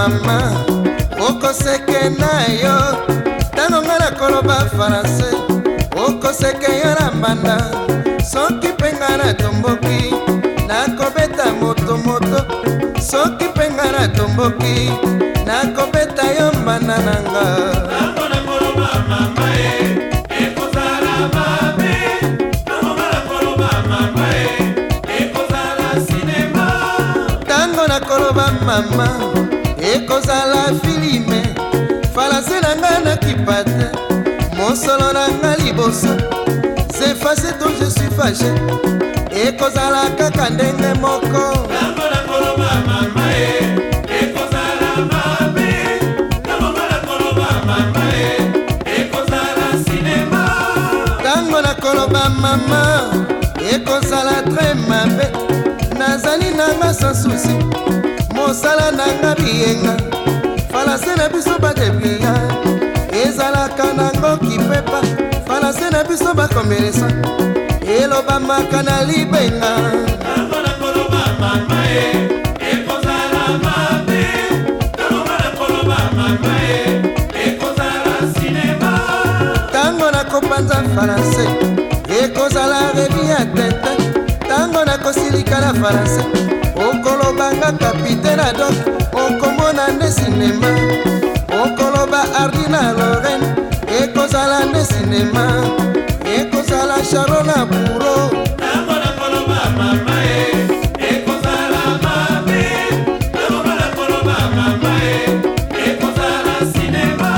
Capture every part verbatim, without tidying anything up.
mama okoseke na yo tango nga nakoloba faranse okoseke yo na mbanda soki mpe nga natomboki nakobeta motomoto soki mpe nga natomboki nakobeta yo mbanda na nga tango nakoloba mama e ekozala mabe tango nga nakoloba mama e ekozala sinema tango nakoloba mama ekozala filime falanse na nga nakipa te mosolo na nga liboso zefase to je suis fâché ekozala kaka ndenge moko tango nakoloba mama e ekozala mabe tango nga nakoloba mama e ekozala sinema tango nakoloba mama ekozala tre mabe nazali nanga sans souci mosala nanga biyenga falanse na biso badeblia ezalaka nango kipepa falanse na biso bakomelesa elobamaka na libenga tango nakoloba mama e ekozala mabe tango nga nakoloba mama e ekozala sinema tango nakopanza falanse ekozala revi ya tete tango nakosilika na falanse okolobanga kapitaine adok okomona nde sinema okoloba ardina lorraine ekozala nde sinema ekozala charo na buro tango nakoloba mama e ekozala mabe tango nga nakoloba mama e ekozala sinema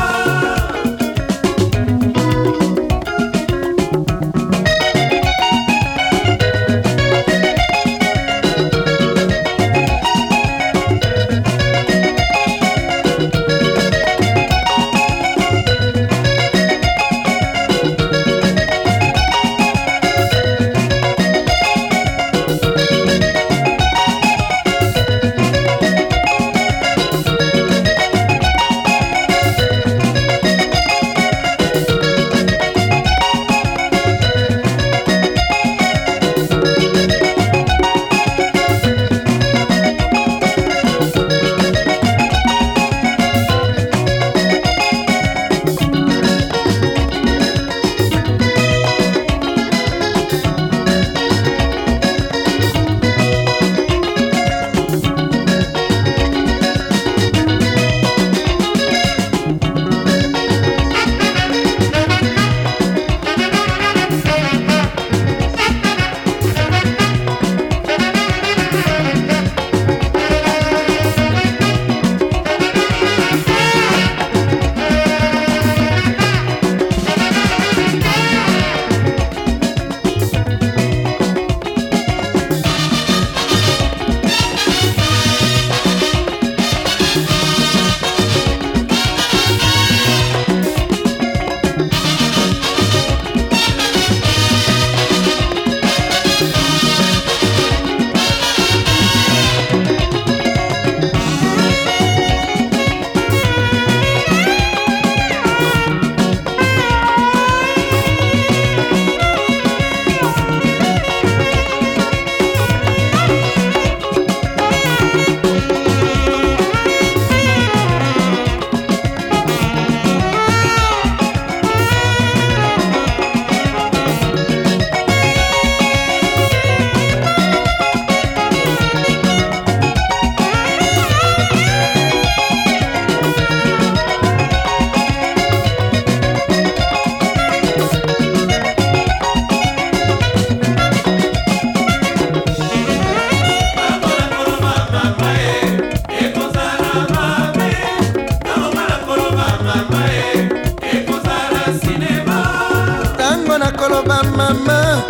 nakoloba mama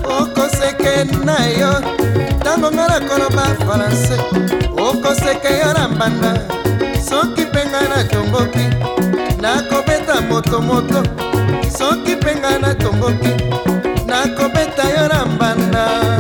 okoseke na yo tango nga nakoloba faranse okoseke yo na mbanda soki mpe nga natomboki nakobeta motomoto soki mpe nga natomboki nakobeta yo na mbanda